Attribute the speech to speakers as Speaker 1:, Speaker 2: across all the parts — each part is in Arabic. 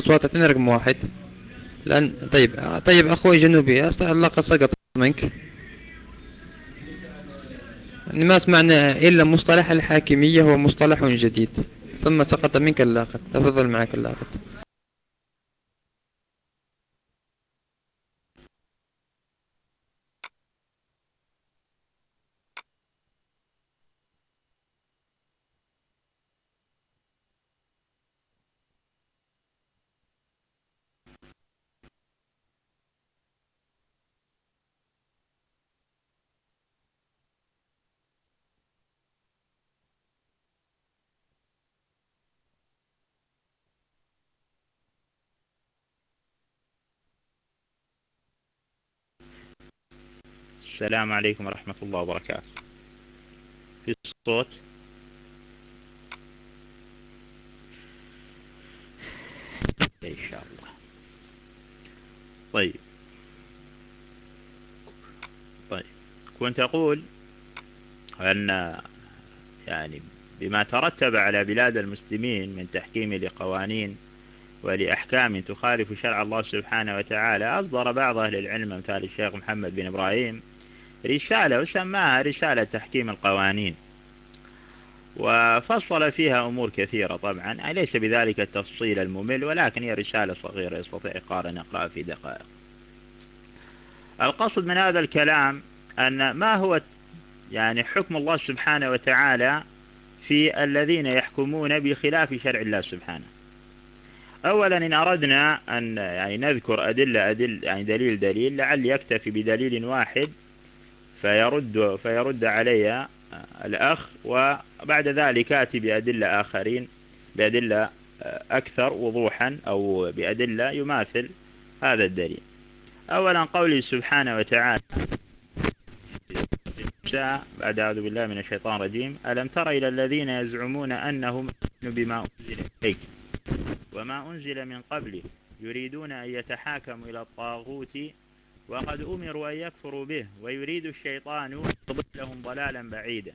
Speaker 1: أصوات تعطيني رقم واحد. لأن طيب أخوي جنوبي لقد سقط منك. ما سمعنا إلا مصطلح الحاكمية، هو مصطلح جديد، ثم سقط منك اللاقط. تفضل معك اللاقط.
Speaker 2: السلام عليكم ورحمة الله وبركاته. في صوت؟ إن شاء الله. طيب كنت أقول أن يعني بما ترتب على بلاد المسلمين من تحكيم لقوانين ولأحكام تخالف شرع الله سبحانه وتعالى، أصدر بعض أهل العلم مثال الشيخ محمد بن إبراهيم رسالة وسماها رسالة تحكيم القوانين، وفصل فيها أمور كثيرة. طبعا ليس بذلك التفصيل الممل، ولكن هي رسالة صغيرة يستطيع القارئ أن يقرأها في دقائق. القصد من هذا الكلام أن ما هو يعني حكم الله سبحانه وتعالى في الذين يحكمون بخلاف شرع الله سبحانه. أولا إن أردنا أن يعني نذكر أدلة يعني دليل لعل يكتفي بدليل واحد فيرد علي الأخ، وبعد ذلك آتي بأدلة أكثر وضوحا أو بأدلة يماثل هذا الدليل. أولا قوله سبحانه وتعالى بعد أعوذ بالله من الشيطان الرجيم: ألم تر إلى الذين يزعمون أنهم يؤمنون بما أنزل إليك وما أنزل من قبله يريدون أن يتحاكموا إلى الطاغوت وقد أمروا أن يكفروا به ويريد الشيطان أن يضلهم ضلالا بعيدا.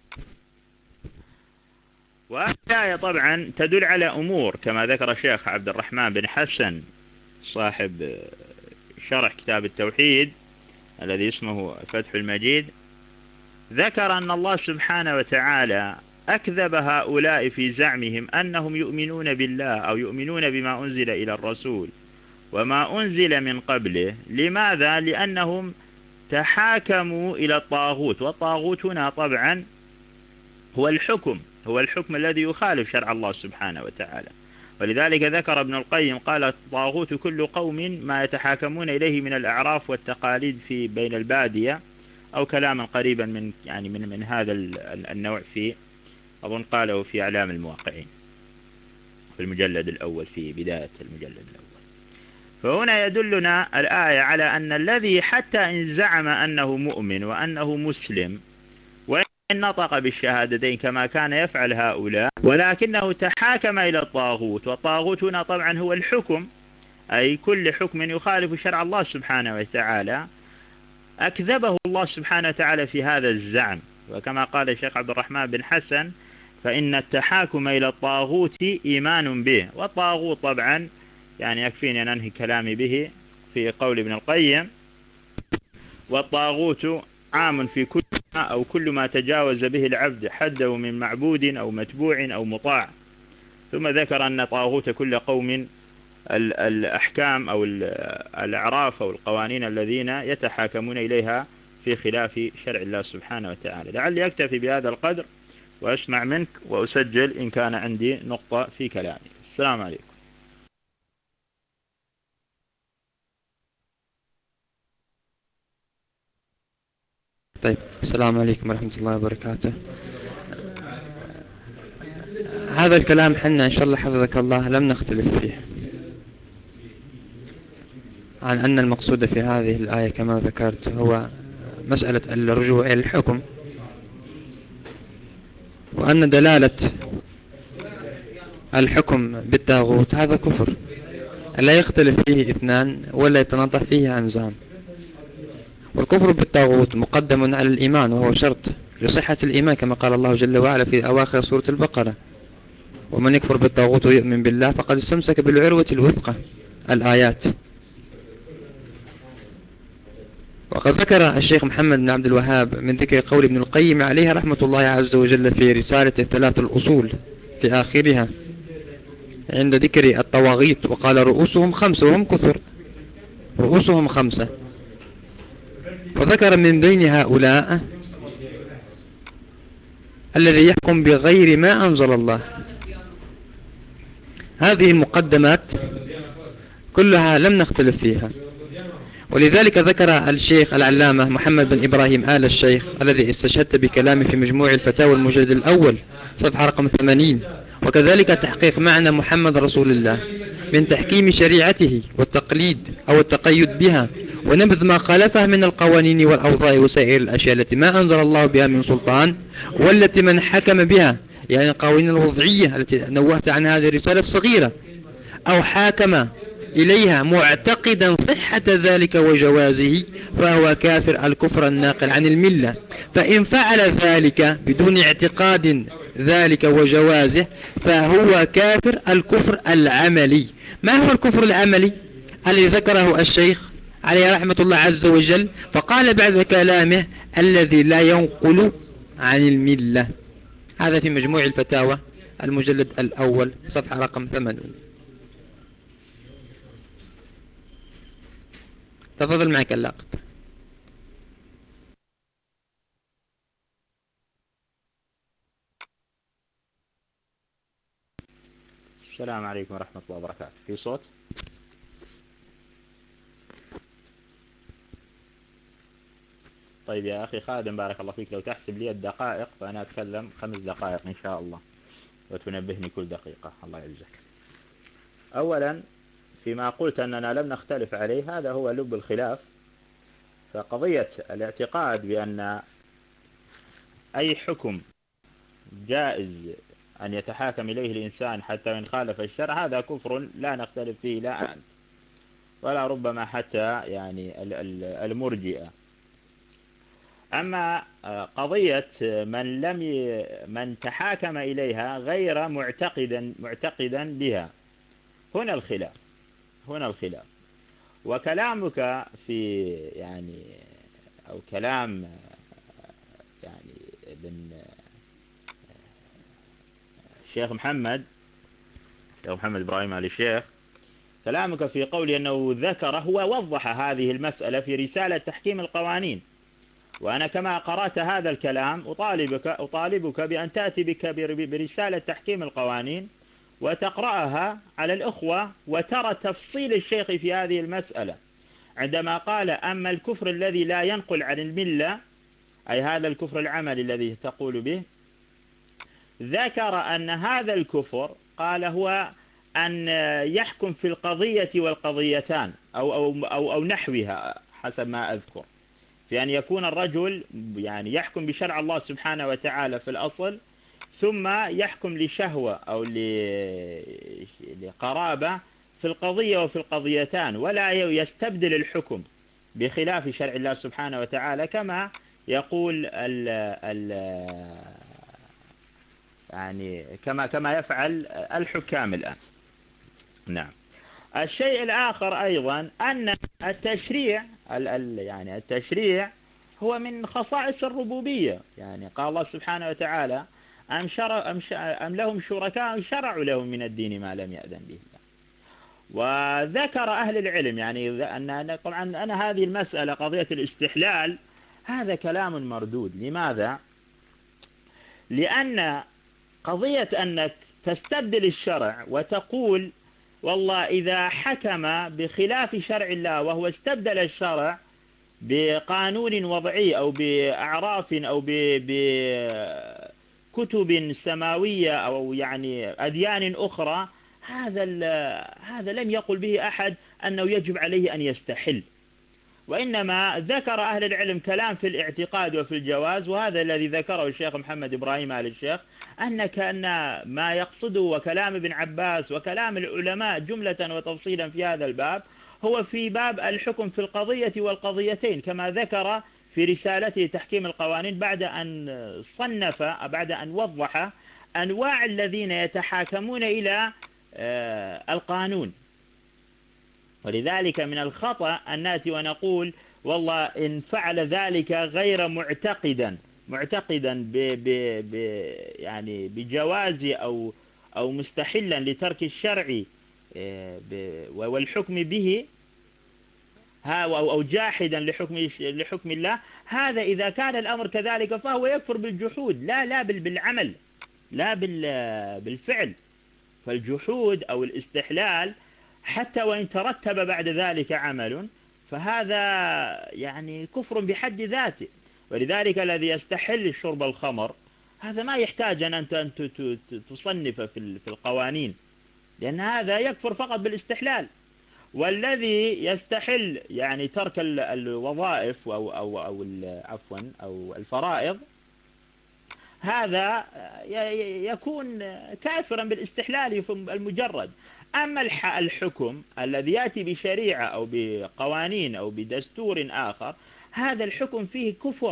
Speaker 2: والآية طبعا تدل على أمور كما ذكر الشيخ عبد الرحمن بن حسن صاحب شرح كتاب التوحيد الذي اسمه فتح المجيد، ذكر أن الله سبحانه وتعالى أكذب هؤلاء في زعمهم أنهم يؤمنون بالله أو يؤمنون بما أنزل إلى الرسول وما أنزل من قبله. لماذا؟ لأنهم تحاكموا إلى الطاغوت، والطاغوت هنا طبعا هو الحكم الذي يخالف شرع الله سبحانه وتعالى. ولذلك ذكر ابن القيم قال: الطاغوت كل قوم ما يتحاكمون إليه من الأعراف والتقاليد في بين البادية، أو كلاما قريبا من يعني من هذا النوع، في أظن قاله في إعلام الموقعين في المجلد الأول، في بداية المجلد الأول. فهنا يدلنا الآية على أن الذي حتى إن زعم أنه مؤمن وأنه مسلم وإن نطق بالشهادتين كما كان يفعل هؤلاء، ولكنه تحاكم إلى الطاغوت، والطاغوت هنا طبعا هو الحكم، أي كل حكم يخالف شرع الله سبحانه وتعالى، أكذبه الله سبحانه وتعالى في هذا الزعم. وكما قال الشيخ عبد الرحمن بن حسن: فإن التحاكم إلى الطاغوت إيمان به. والطاغوت طبعا يعني يكفيني أن أنهي كلامي به في قول ابن القيم: والطاغوت عام في كل ما تجاوز به العبد حده من معبود أو متبوع أو مطاع. ثم ذكر أن طاغوت كل قوم الأحكام أو الأعراف أو القوانين الذين يتحاكمون إليها في خلاف شرع الله سبحانه وتعالى. لعلي أكتفي بهذا القدر وأسمع منك وأسجل إن كان عندي نقطة في كلامي. السلام عليكم.
Speaker 1: طيب، السلام عليكم ورحمة الله وبركاته. هذا الكلام حنا إن شاء الله حفظك الله لم نختلف فيه، عن أن المقصود في هذه الآية كما ذكرت هو مسألة الرجوع إلى الحكم، وأن دلالة الحكم بالطاغوت هذا كفر لا يختلف فيه اثنان ولا يتناطح فيه عنزان. والكفر بالطاغوت مقدم على الإيمان، وهو شرط لصحة الإيمان كما قال الله جل وعلا في أواخر سورة البقرة: ومن يكفر بالطاغوت ويؤمن بالله فقد استمسك بالعروة الوثقى. الآيات. وقد ذكر الشيخ محمد بن عبد الوهاب من ذكر قول ابن القيم عليه رحمة الله عز وجل في رسالة الثلاث الأصول في آخرها عند ذكر الطواغيت، وقال رؤوسهم 5 وهم كثر، رؤوسهم 5. وذكر من بين هؤلاء الذي يحكم بغير ما أنزل الله. هذه المقدمات كلها لم نختلف فيها، ولذلك ذكر الشيخ العلامة محمد بن إبراهيم آل الشيخ الذي استشهدت بكلامه في مجموع الفتاوى المجلد الأول صفحة رقم 80، وكذلك تحقيق معنى محمد رسول الله من تحكيم شريعته والتقليد أو التقيد بها، ونبذ ما خالفه من القوانين والأوضاع وسائر الأشياء التي ما أنزل الله بها من سلطان، والتي من حكم بها، يعني القوانين الوضعية التي نوهت عن هذه الرسالة الصغيرة، أو حاكم إليها معتقدا صحة ذلك وجوازه، فهو كافر الكفر الناقل عن الملة. فإن فعل ذلك بدون اعتقاد ذلك وجوازه فهو كافر الكفر العملي. ما هو الكفر العملي الذي ذكره الشيخ عليه رحمة الله عز وجل؟ فقال بعد كلامه الذي لا ينقل عن الملة. هذا في مجموع الفتاوى المجلد الأول صفحة رقم 80. تفضل معك اللاقط.
Speaker 2: السلام عليكم ورحمة الله وبركاته. في صوت؟ طيب يا أخي خادم بارك الله فيك، لو تحسب لي الدقائق فأنا أتكلم 5 دقائق إن شاء الله، وتنبهني كل دقيقة. الله يعزك. أولا فيما قلت أننا لم نختلف عليه، هذا هو لب الخلاف. فقضية الاعتقاد بأن أي حكم جائز أن يتحاكم إليه الإنسان حتى وإن خالف الشرع، هذا كفر لا نختلف فيه لا أنت ولا ربما حتى يعني المرجئة. أما قضية من تحاكم إليها غير معتقدا بها، هنا الخلاف. وكلامك في يعني أو كلام يعني ابن الشيخ محمد إبراهيم آل الشيخ، كلامك في قول أنه هو وضح هذه المسألة في رسالة تحكيم القوانين. وأنا كما قرأت هذا الكلام أطالبك بأن تأتي بك برسالة تحكيم القوانين وتقرأها على الأخوة، وترى تفصيل الشيخ في هذه المسألة عندما قال أما الكفر الذي لا ينقل عن الملة، أي هذا الكفر العملي الذي تقول به، ذكر أن هذا الكفر قال هو أن يحكم في القضية والقضيتان أو نحوها حسب ما أذكر، في أن يكون الرجل يعني يحكم بشرع الله سبحانه وتعالى في الأصل، ثم يحكم لشهوة أو لقرابة في القضية وفي القضيتان، ولا يستبدل الحكم بخلاف شرع الله سبحانه وتعالى كما يقول يعني كما يفعل الحكام الآن. نعم. الشيء الآخر أيضا أن التشريع يعني التشريع هو من خصائص الربوبية. يعني قال الله سبحانه وتعالى أم لهم شركاء شرعوا لهم من الدين ما لم يأذن به الله. وذكر أهل العلم يعني أن طبعا أنا هذه المسألة قضية الاستحلال هذا كلام مردود. لماذا؟ لأن قضية أنك تستبدل الشرع وتقول والله إذا حكم بخلاف شرع الله وهو استبدل الشرع بقانون وضعي أو بأعراف أو بكتب سماوية أو يعني أديان أخرى، هذا لم يقل به أحد أنه يجب عليه أن يستحل. وإنما ذكر أهل العلم كلام في الاعتقاد وفي الجواز، وهذا الذي ذكره الشيخ محمد إبراهيم آل الشيخ، كأن ما يقصده وكلام ابن عباس وكلام العلماء جملة وتفصيلا في هذا الباب هو في باب الحكم في القضية والقضيتين، كما ذكر في رسالته تحكيم القوانين بعد أن وضح أنواع الذين يتحاكمون إلى القانون. ولذلك من الخطأ أن نأتي ونقول والله إن فعل ذلك غير معتقدا يعني بجواز أو مستحلا لترك الشرع والحكم به، أو جاحدا لحكم الله، هذا إذا كان الأمر كذلك فهو يكفر بالجحود، لا بالعمل، لا بالفعل. فالجحود أو الاستحلال حتى وإن ترتب بعد ذلك عمل فهذا يعني كفر بحد ذاته. ولذلك الذي يستحل شرب الخمر هذا ما يحتاج أن أنت تصنف في القوانين، لأن هذا يكفر فقط بالاستحلال. والذي يستحل يعني ترك الوظائف أو الفرائض، هذا يكون كافرا بالاستحلال المجرد. أما الحكم الذي يأتي بشريعة أو بقوانين أو بدستور آخر، هذا الحكم فيه كفر.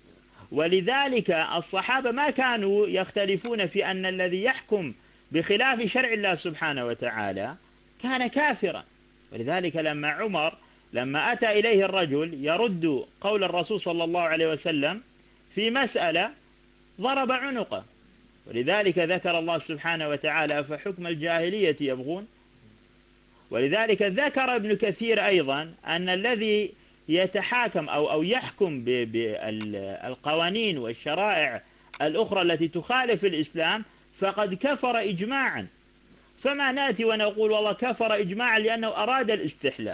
Speaker 2: ولذلك الصحابة ما كانوا يختلفون في أن الذي يحكم بخلاف شرع الله سبحانه وتعالى كان كافرا. ولذلك لما عمر لما أتى إليه الرجل يرد قول الرسول صلى الله عليه وسلم في مسألة ضرب عنقه. ولذلك ذكر الله سبحانه وتعالى فحكم الجاهلية يبغون. ولذلك ذكر ابن كثير أيضا أن الذي يتحاكم أو يحكم بالقوانين والشرائع الأخرى التي تخالف الإسلام فقد كفر إجماعا. فما نأتي ونقول والله كفر إجماعا لأنه أراد الاستحلال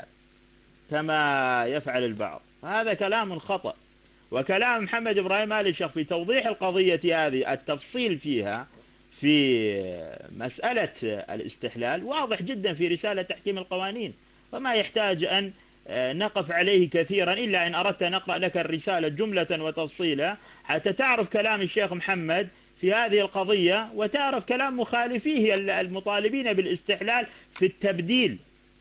Speaker 2: كما يفعل البعض، هذا كلام خطأ. وكلام محمد إبراهيم آل الشيخ في توضيح القضية هذه التفصيل فيها في مسألة الاستحلال واضح جدا في رسالة تحكيم القوانين، وما يحتاج أن نقف عليه كثيرا إلا إن أردت أن أقرأ لك الرسالة جملة وتفصيلا حتى تعرف كلام الشيخ محمد في هذه القضية وتعرف كلام مخالفيه المطالبين بالاستحلال في التبديل.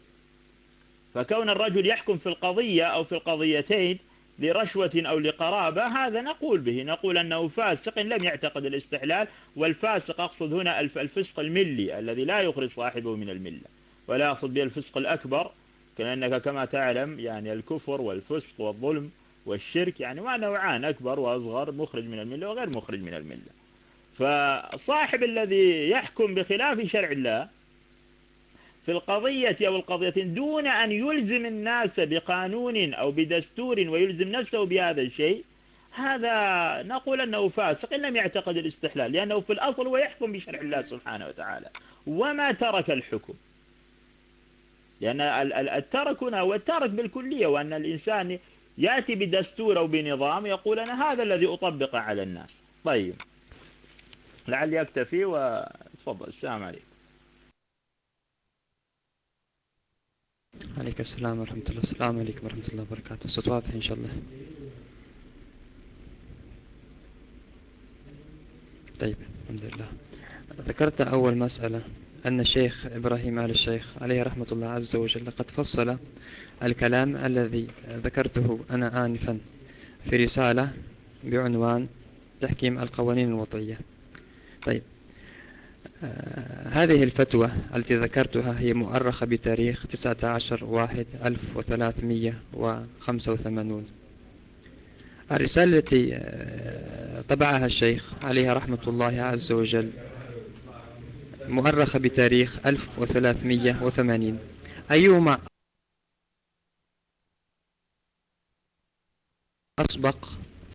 Speaker 2: فكون الرجل يحكم في القضية أو في القضيتين لرشوة أو لقرابة هذا نقول به، نقول أنه فاسق إن لم يعتقد الاستحلال. والفاسق أقصد هنا الفسق الملي الذي لا يخرج صاحبه من الملة، ولا أقصد به الفسق الأكبر، كأنك كما تعلم يعني الكفر والفسق والظلم والشرك يعني ما نوعان، أكبر وأصغر، مخرج من الملة وغير مخرج من الملة. فصاحب الذي يحكم بخلاف شرع الله في القضية أو القضيتين دون أن يلزم الناس بقانون أو بدستور ويلزم نفسه بهذا الشيء، هذا نقول أنه فاسق إن لم يعتقد الاستحلال، لأنه في الأصل هو يحكم بشرع الله سبحانه وتعالى وما ترك الحكم. لأن الترك هنا هو الترك بالكلية، وأن الإنسان يأتي بدستور أو بنظام يقول أنا هذا الذي أطبق على الناس. طيب لعلي أكتفي وتفضل. السلام عليكم.
Speaker 1: عليك السلام ورحمة الله. السلام عليكم ورحمة الله وبركاته. الصوت واضح إن شاء الله. طيب الحمد لله. ذكرت أول مسألة أن الشيخ إبراهيم آل الشيخ عليه رحمة الله عز وجل قد فصل الكلام الذي ذكرته أنا آنفا في رسالة بعنوان تحكيم القوانين الوضعية. طيب هذه الفتوى التي ذكرتها هي مؤرخة بتاريخ 19/1/1385. الرسالة التي طبعها الشيخ عليه رحمة الله عز وجل مؤرخة بتاريخ 1380. أيهما أسبق؟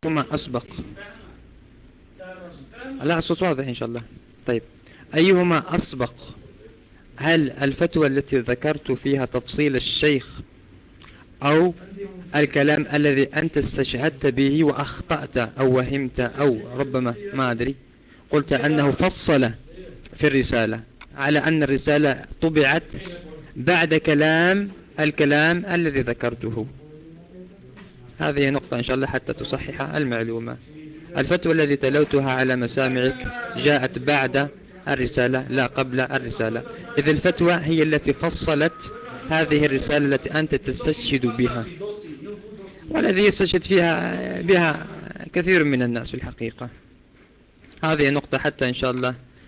Speaker 1: لا الصوت واضح إن شاء الله. طيب أيهما أسبق؟ هل الفتوى التي ذكرت فيها تفصيل الشيخ أو الكلام الذي أنت استشهدت به وأخطأت أو وهمت أو ربما ما أدري قلت أنه فصل في الرسالة على أن الرسالة طبعت بعد الكلام الذي ذكرته؟ هذه نقطة إن شاء الله حتى تصحح المعلومة. الفتوى التي تلوتها على مسامعك جاءت بعد الرسالة لا قبل الرسالة، إذ الفتوى هي التي فصلت هذه الرسالة التي أنت تستشهد بها، والذي يستشهد بها كثير من الناس في الحقيقة. هذه نقطة حتى إن شاء الله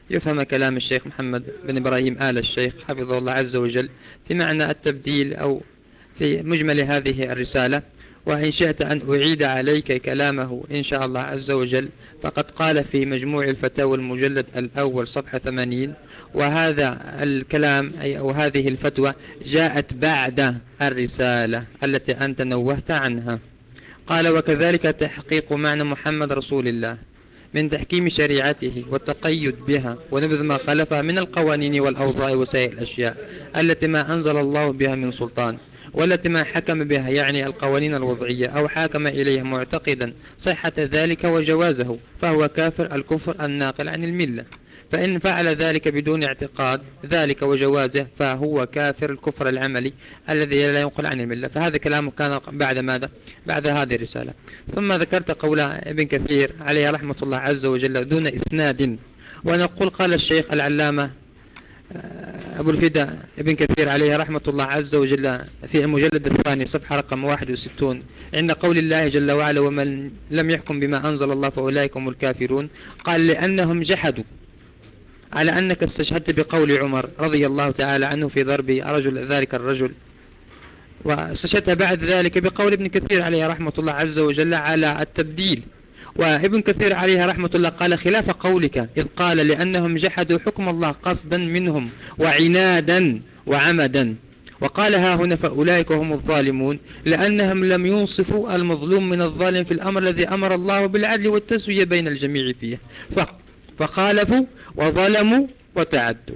Speaker 1: يفهم كلام الشيخ محمد بن إبراهيم آل الشيخ حفظه الله عز وجل في معنى التبديل أو في مجمل هذه الرسالة. وإن شئت أن أعيد عليك كلامه إن شاء الله عز وجل، فقد قال في مجموع الفتاوى المجلد الأول صفحة 80: وهذا الكلام أو هذه الفتوى جاءت بعد الرسالة التي أنت نوهت عنها. قال: وكذلك تحقيق معنى محمد رسول الله من تحكيم شريعته والتقيد بها ونبذ ما خالفها من القوانين والأوضاع وسائر الأشياء التي ما أنزل الله بها من سلطان، والتي ما حكم بها يعني القوانين الوضعية أو حاكم إليها معتقدا صحة ذلك وجوازه، فهو كافر الكفر الناقل عن الملة. فإن فعل ذلك بدون اعتقاد ذلك وجوازه فهو كافر الكفر العملي الذي لا ينقل عن الملة. فهذا كلامه كان بعد ماذا؟ بعد هذه الرسالة. ثم ذكرت قول ابن كثير عليه رحمة الله عز وجل دون إسناد، ونقول قال الشيخ العلامة أبو الفداء ابن كثير عليه رحمة الله عز وجل في المجلد الثاني صفحة رقم 61 عند قول الله جل وعلا: ومن لم يحكم بما أنزل الله فأولئك هم الكافرون، قال: لأنهم جحدوا، على أنك استشهدت بقول عمر رضي الله تعالى عنه في ضرب ذلك الرجل، واستشهدت بعد ذلك بقول ابن كثير عليه رحمة الله عز وجل على التبديل. وابن كثير عليه رحمة الله قال خلاف قولك، إذ قال: لأنهم جحدوا حكم الله قصدا منهم وعنادا وعمدا. وقال: ها هنا فأولئك هم الظالمون، لأنهم لم ينصفوا المظلوم من الظالم في الأمر الذي أمر الله بالعدل والتسوية بين الجميع فيه، فخالفوا وظلموا وتعدوا.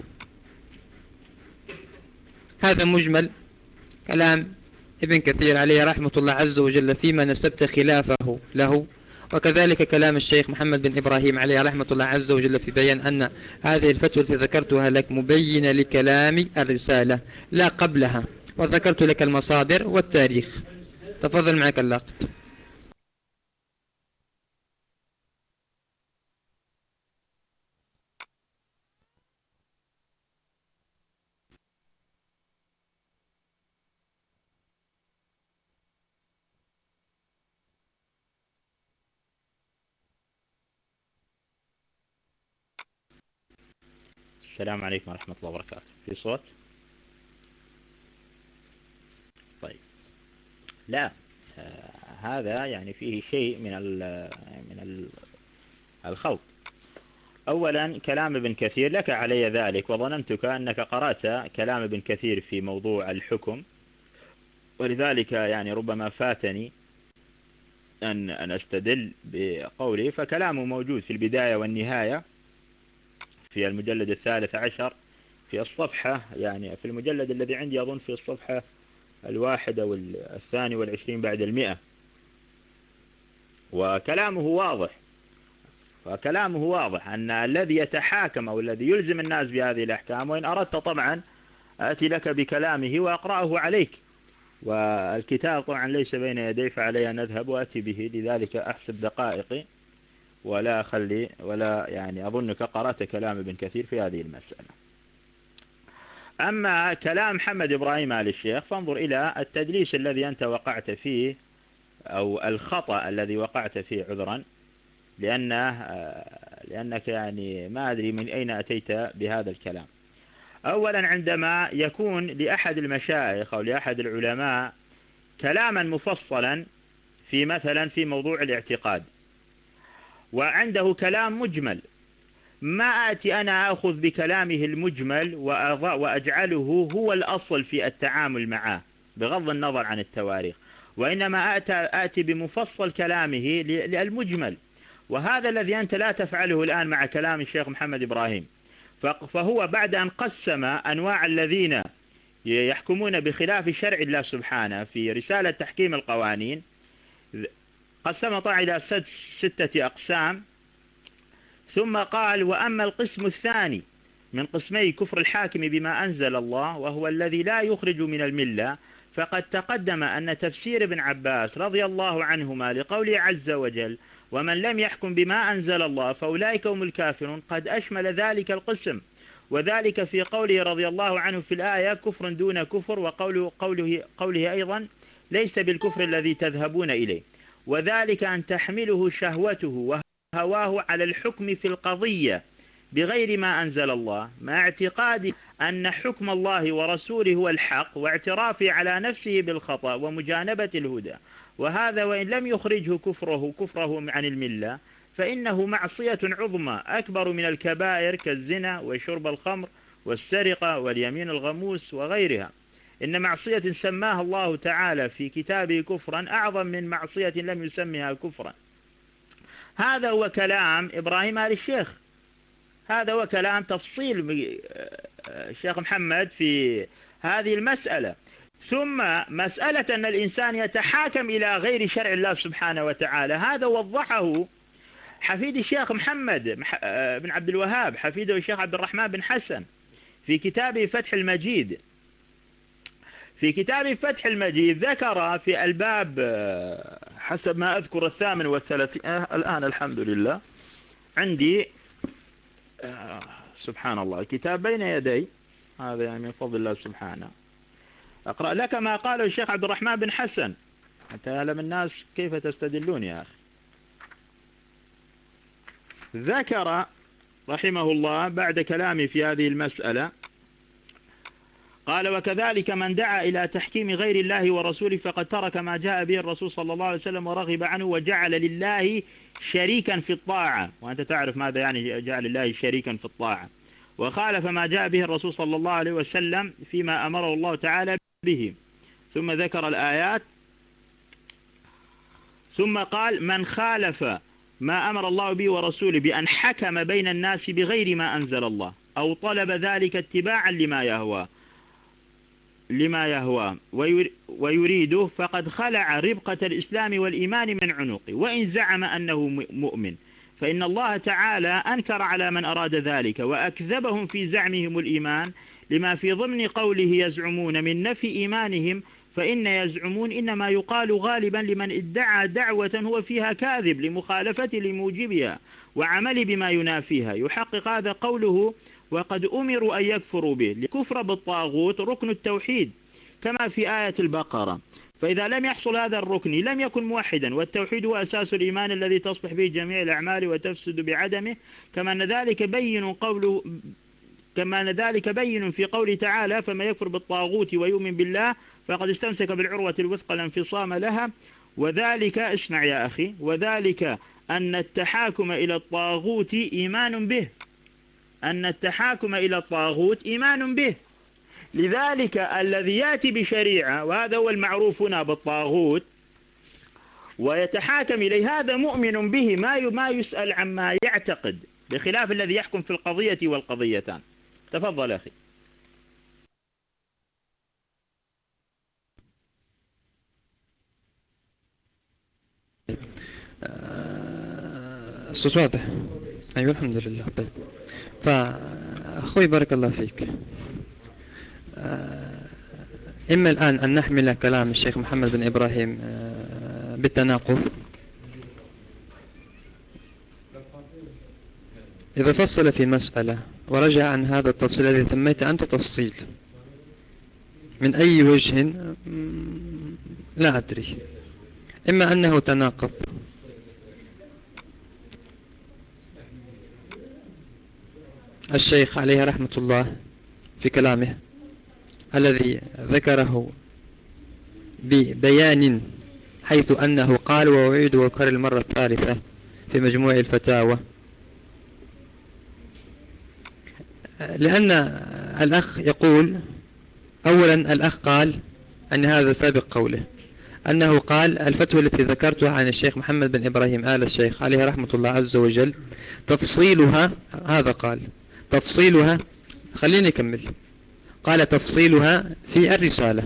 Speaker 1: هذا مجمل كلام ابن كثير عليه رحمة الله عز وجل فيما نسبت خلافه له. وكذلك كلام الشيخ محمد بن إبراهيم عليه رحمة الله عز وجل في بيان أن هذه الفتوى التي ذكرتها لك مبينة لكلام الرسالة لا قبلها، وذكرت لك المصادر والتاريخ. تفضل معك اللقط.
Speaker 2: السلام عليكم ورحمة الله وبركاته. في صوت؟ طيب. لا، هذا يعني فيه شيء من الخوف. أولا كلام ابن كثير لك علي ذلك، وظننتك أنك قرأت كلام ابن كثير في موضوع الحكم، ولذلك يعني ربما فاتني أن أستدل بقوله. فكلامه موجود في البداية والنهاية في المجلد 13 في الصفحة، يعني في المجلد الذي عندي أظن في الصفحة 21 بعد 100. وكلامه واضح أن الذي يتحاكم أو الذي يلزم الناس بهذه الأحكام، وإن أردت طبعا أتي لك بكلامه وأقرأه عليك، والكتاب طبعا ليس بين يدي فعلي أن أذهب وأتي به، لذلك أحسب دقائقي ولا أخلي ولا يعني أظنك قرأت كلام ابن كثير في هذه المسألة. أما كلام محمد إبراهيم آل الشيخ فانظر إلى التدليس الذي أنت وقعت فيه، أو الخطأ الذي وقعت فيه، عذرا، لأنك يعني ما أدري من أين أتيت بهذا الكلام. أولا عندما يكون لأحد المشايخ أو لأحد العلماء كلاما مفصلا في مثلا في موضوع الاعتقاد، وعنده كلام مجمل، ما آتي أنا أخذ بكلامه المجمل وأجعله هو الأصل في التعامل معه بغض النظر عن التواريخ، وإنما آتي بمفصل كلامه للمجمل. وهذا الذي أنت لا تفعله الآن مع كلام الشيخ محمد إبراهيم. فهو بعد أن قسم أنواع الذين يحكمون بخلاف شرع الله سبحانه في رسالة تحكيم القوانين، قسم طبعا إلى 6 أقسام، ثم قال: وأما القسم الثاني من قسمي كفر الحاكم بما أنزل الله وهو الذي لا يخرج من الملة، فقد تقدم أن تفسير ابن عباس رضي الله عنهما لقوله عز وجل: ومن لم يحكم بما أنزل الله فأولئك هم الكافرون، قد أشمل ذلك القسم، وذلك في قوله رضي الله عنه في الآية: كفر دون كفر، وقوله أيضا: ليس بالكفر الذي تذهبون إليه، وذلك أن تحمله شهوته وهواه على الحكم في القضية بغير ما أنزل الله، مع اعتقاد أن حكم الله ورسوله هو الحق، واعترافه على نفسه بالخطأ ومجانبة الهدى. وهذا وإن لم يخرجه كفره عن الملة، فإنه معصية عظمى أكبر من الكبائر كالزنا وشرب الخمر والسرقة واليمين الغموس وغيرها. إن معصية سماها الله تعالى في كتابه كفرا أعظم من معصية لم يسمها كفرا. هذا هو كلام إبراهيم آل الشيخ، هذا هو كلام تفصيل الشيخ محمد في هذه المسألة. ثم مسألة أن الإنسان يتحاكم إلى غير شرع الله سبحانه وتعالى، هذا وضحه حفيد الشيخ محمد بن عبد الوهاب، حفيده الشيخ عبد الرحمن بن حسن، في كتابه فتح المجيد. في كتاب فتح المجيد ذكر في الباب حسب ما أذكر 38 الآن الحمد لله عندي، سبحان الله الكتاب بين يدي، هذا يعني من فضل الله سبحانه. أقرأ لك ما قاله الشيخ عبد الرحمن بن حسن حتى يعلم الناس كيف تستدلون يا أخي. ذكر رحمه الله بعد كلامي في هذه المسألة، قال: وكذلك من دعا إلى تحكيم غير الله ورسوله فقد ترك ما جاء به الرسول صلى الله عليه وسلم ورغب عنه، وجعل لله شريكا في الطاعة. وأنت تعرف ماذا يعني جعل الله شريكا في الطاعة. وخالف ما جاء به الرسول صلى الله عليه وسلم فيما أمره الله تعالى به. ثم ذكر الآيات، ثم قال: من خالف ما أمر الله به ورسوله بأن حكم بين الناس بغير ما أنزل الله أو طلب ذلك اتباعا لما يهوى ويريده، فقد خلع ربقة الإسلام والإيمان من عنقه، وإن زعم أنه مؤمن، فإن الله تعالى أنكر على من أراد ذلك وأكذبهم في زعمهم الإيمان، لما في ضمن قوله يزعمون من نفي إيمانهم. فإن يزعمون إنما يقال غالبا لمن ادعى دعوة هو فيها كاذب لمخالفة لموجبها وعمل بما ينافيها. يحقق هذا قوله: وقد أمروا أن يكفروا به، لكفر بالطاغوت ركن التوحيد كما في آية البقرة. فإذا لم يحصل هذا الركن لم يكن موحدا، والتوحيد هو أساس الإيمان الذي تصلح به جميع الأعمال وتفسد بعدمه، كما أن ذلك بين في قوله تعالى: فما يكفر بالطاغوت ويؤمن بالله فقد استمسك بالعروة الوثقى لا انفصام لها. وذلك، اسمع يا أخي، وذلك أن التحاكم إلى الطاغوت إيمان به، أن التحاكم إلى الطاغوت إيمان به. لذلك الذي يأتي بشريعة، وهذا هو المعروف هنا بالطاغوت، ويتحاكم إليه، هذا مؤمن به ما يسأل عما يعتقد، بخلاف الذي يحكم في القضية والقضيتان. تفضل أخي.
Speaker 1: الصوت واضح؟ أيوة الحمد لله. طيب، فأخوي بارك الله فيك، إما الآن أن نحمل كلام الشيخ محمد بن إبراهيم بالتناقض، إذا فصل في مسألة ورجع عن هذا التفصيل الذي سميت أنت تفصيل من أي وجه لا أدري، إما أنه تناقض. الشيخ عليه رحمة الله في كلامه الذي ذكره ببيان، حيث أنه قال، وأعيد وأكرر المرة الثالثة في مجموع الفتاوى، لأن الأخ يقول، أولا الأخ قال أن هذا سابق قوله، أنه قال الفتوى التي ذكرتها عن الشيخ محمد بن إبراهيم آل الشيخ عليه رحمة الله عز وجل تفصيلها، هذا قال تفصيلها، خليني أكمل، قال تفصيلها في الرسالة،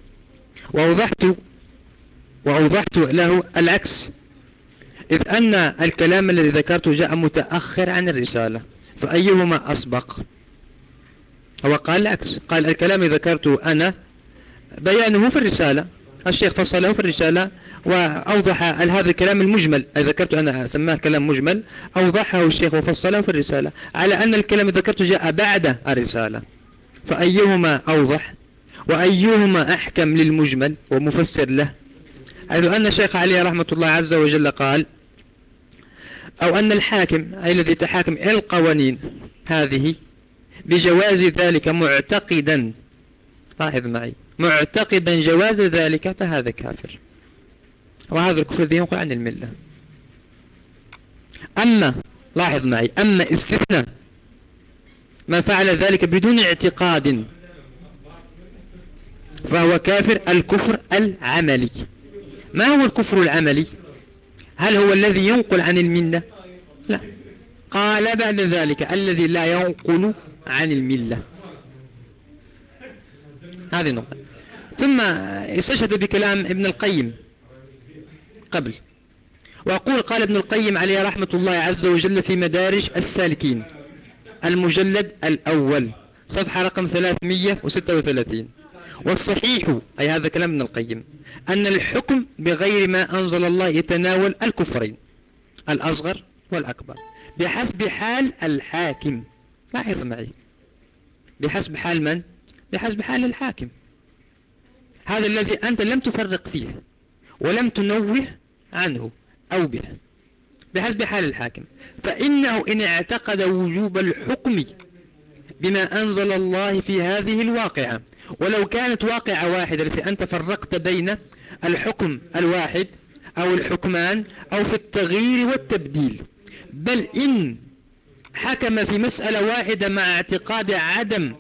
Speaker 1: وأوضحت له العكس، إذ أن الكلام الذي ذكرته جاء متأخر عن الرسالة، فأيهما أسبق؟ هو قال العكس، قال الكلام الذي ذكرته أنا بيانه في الرسالة، الشيخ فصله في الرسالة وأوضح هذا الكلام المجمل الذي ذكرته أنا سماه كلام مجمل، أوضحه الشيخ وفصله في الرسالة، على أن الكلام الذي ذكرته جاء بعد الرسالة، فأيهما أوضح وأيهما أحكم للمجمل ومفسر له؟ حيث أن الشيخ عليه رحمة الله عز وجل قال أو أن الحاكم أي الذي يتحاكم إلى القوانين هذه بجواز ذلك معتقدا، لاحظ معي، معتقدا جواز ذلك، فهذا كافر، وهذا الكفر الذي ينقل عن الملة. أما لاحظ معي، أما استثناء من فعل ذلك بدون اعتقاد فهو كافر الكفر العملي. ما هو الكفر العملي؟ هل هو الذي ينقل عن الملة؟ لا، قال بعد ذلك الذي لا ينقل عن الملة. هذه النقطة. ثم استشهد بكلام ابن القيم قبل، وأقول قال ابن القيم عليه رحمة الله عز وجل في مدارج السالكين المجلد الأول صفحة رقم 336: والصحيح أي هذا كلام ابن القيم أن الحكم بغير ما أنزل الله يتناول الكفرين الأصغر والأكبر بحسب حال الحاكم. لاحظ معي، بحسب حال من؟ بحسب حال الحاكم، هذا الذي أنت لم تفرق فيه ولم تنوه عنه أو به، بحسب حال الحاكم. فإنه إن اعتقد وجوب الحكم بما أنزل الله في هذه الواقعة، ولو كانت واقعة واحدة التي أنت فرقت بين الحكم الواحد أو الحكمان أو في التغيير والتبديل، بل إن حكم في مسألة واحدة مع اعتقاد عدم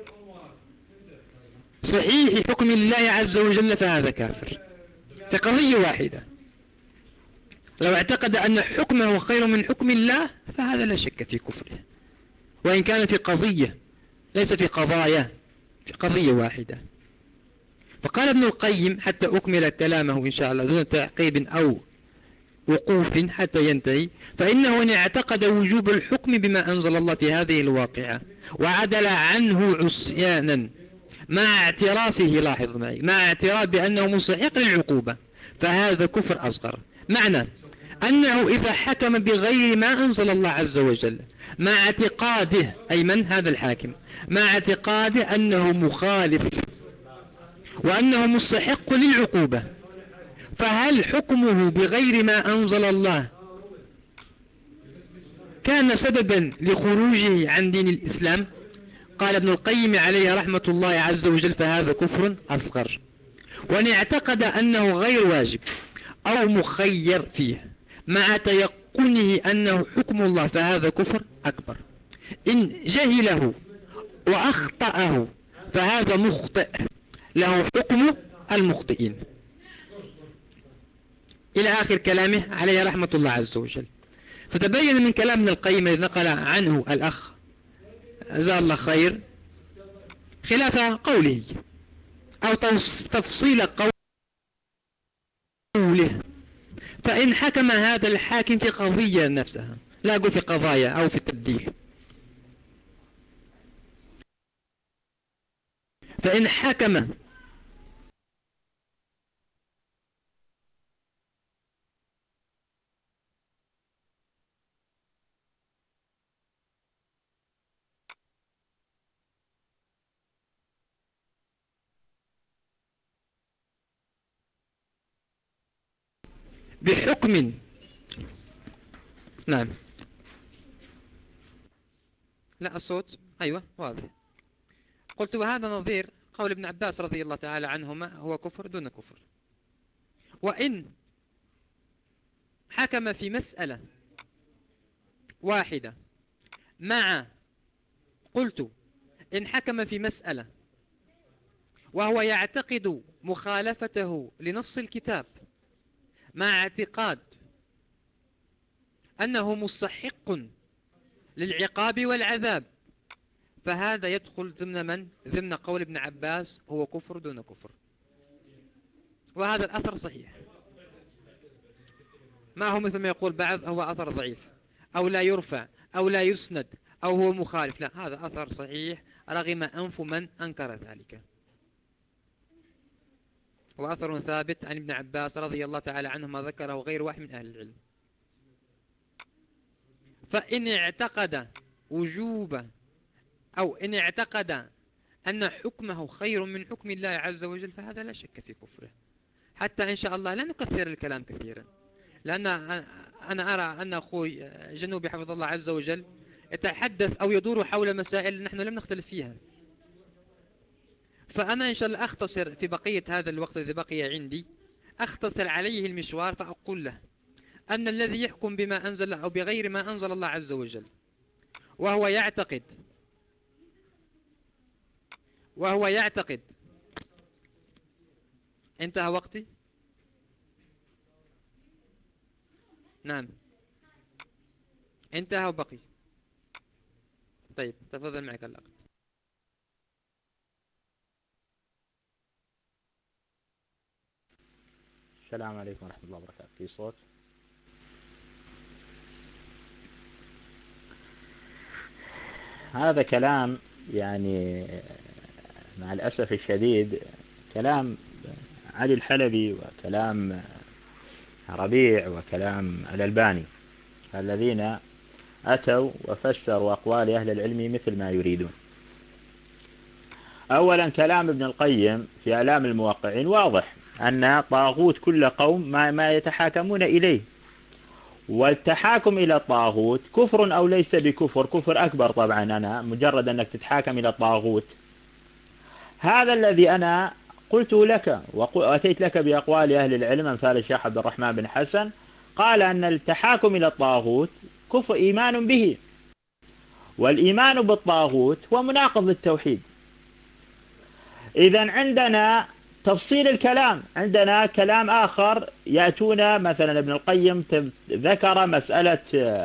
Speaker 1: صحيح حكم الله عز وجل فهذا كافر في قضية واحدة. لو اعتقد أن حكمه خير من حكم الله فهذا لا شك في كفره، وإن كان في قضية ليس في قضايا، في قضية واحدة. فقال ابن القيم حتى أكمل كلامه إن شاء الله دون تعقيب أو وقوف حتى ينتهي: فإنه إن اعتقد وجوب الحكم بما أنزل الله في هذه الواقعة وعدل عنه عصيانا مع اعترافه، لاحظ معي، مع اعتراف بأنه مستحق للعقوبة، فهذا كفر أصغر. معنى أنه إذا حكم بغير ما أنزل الله عز وجل مع اعتقاده، أي من هذا الحاكم، مع اعتقاده أنه مخالف وأنه مستحق للعقوبة، فهل حكمه بغير ما أنزل الله كان سببا لخروجه عن دين الإسلام؟ قال ابن القيم عليه رحمة الله عز وجل: فهذا كفر أصغر. وأن اعتقد أنه غير واجب أو مخير فيه مع تيقنه أنه حكم الله فهذا كفر أكبر. إن جهله وأخطأه فهذا مخطئ له حكم المخطئين، إلى آخر كلامه عليه رحمة الله عز وجل. فتبين من كلام ابن القيم الذي نقل عنه الأخ جزاه الله خير خلاف قوله أو تفصيل قوله. فإن حكم هذا الحاكم في قضية نفسها، لا أقول في قضايا أو في التبديل، فإن حكم بحكم، نعم، لا الصوت أيوة واضح. قلت وهذا نظير قول ابن عباس رضي الله تعالى عنهما: هو كفر دون كفر. وإن حكم في مسألة واحدة مع، قلت إن حكم في مسألة وهو يعتقد مخالفته لنص الكتاب مع اعتقاد أنه مستحق للعقاب والعذاب، فهذا يدخل ضمن من؟ ضمن قول ابن عباس: هو كفر دون كفر. وهذا الأثر صحيح، ما هو مثل ما يقول بعض هو أثر ضعيف أو لا يرفع أو لا يسند أو هو مخالف، لا، هذا أثر صحيح رغم أنف من أنكر ذلك، وأثر ثابت عن ابن عباس رضي الله تعالى عنه ما ذكره غير واحد من أهل العلم. فإن اعتقد وجوب أو إن اعتقد أن حكمه خير من حكم الله عز وجل فهذا لا شك في كفره. حتى إن شاء الله لا نكثر الكلام كثيرا، لأن أنا أرى أن أخوي جنوبي حفظ الله عز وجل يتحدث أو يدور حول مسائل نحن لم نختلف فيها. فأنا إن شاء الله أختصر في بقية هذا الوقت الذي بقي عندي، أختصر عليه المشوار فأقول له أن الذي يحكم بما أنزل أو بغير ما أنزل الله عز وجل وهو يعتقد وهو يعتقد انتهى وقتي. نعم انتهى وبقي. طيب تفضل معك اللقب.
Speaker 2: السلام عليكم ورحمة الله وبركاته. في صوت؟ هذا كلام يعني مع الأسف الشديد كلام علي الحلبي وكلام ربيع وكلام الألباني الذين أتوا وفسروا أقوال أهل العلم مثل ما يريدون. أولا كلام ابن القيم في إعلام الموقعين واضح أن طاغوت كل قوم ما يتحاكمون إليه، والتحاكم إلى الطاغوت كفر أو ليس بكفر، كفر أكبر طبعا. أنا مجرد أنك تتحاكم إلى الطاغوت، هذا الذي أنا قلته لك وأتيت لك بأقوال أهل العلم أمثال الشيخ عبد الرحمن بن حسن، قال أن التحاكم إلى الطاغوت كفر إيمان به، والإيمان بالطاغوت هو مناقض للتوحيد. إذا عندنا تفصيل الكلام، عندنا كلام آخر يأتون مثلا ابن القيم ذكر مسألة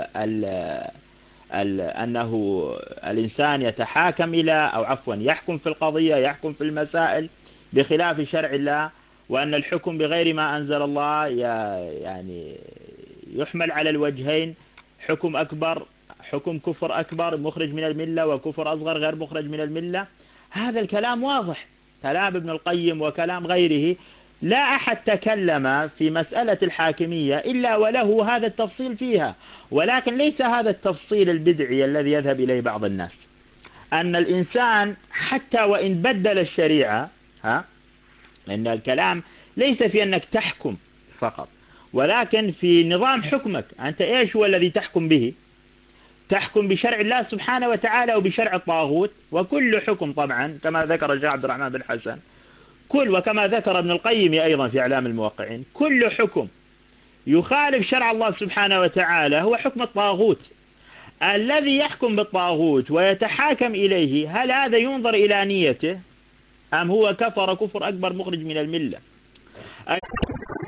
Speaker 2: أنه الإنسان يتحاكم إلى أو عفوا يحكم في القضية، يحكم في المسائل بخلاف شرع الله، وأن الحكم بغير ما أنزل الله يعني يحمل على الوجهين، حكم أكبر، حكم كفر أكبر مخرج من الملة، وكفر أصغر غير مخرج من الملة. هذا الكلام واضح، كلام ابن القيم وكلام غيره. لا أحد تكلم في مسألة الحاكمية إلا وله هذا التفصيل فيها، ولكن ليس هذا التفصيل البدعي الذي يذهب إليه بعض الناس، أن الإنسان حتى وإن بدل الشريعة أن الكلام ليس في أنك تحكم فقط، ولكن في نظام حكمك أنت. إيش هو الذي تحكم به؟ تحكم بشرع الله سبحانه وتعالى وبشرع الطاغوت. وكل حكم طبعا كما ذكر الشيخ عبد الرحمن بن حسن، وكما ذكر ابن القيم أيضا في إعلام الموقعين، كل حكم يخالف شرع الله سبحانه وتعالى هو حكم الطاغوت. الذي يحكم بالطاغوت ويتحاكم إليه، هل هذا ينظر إلى نيته أم هو كفر كفر أكبر مخرج من الملة؟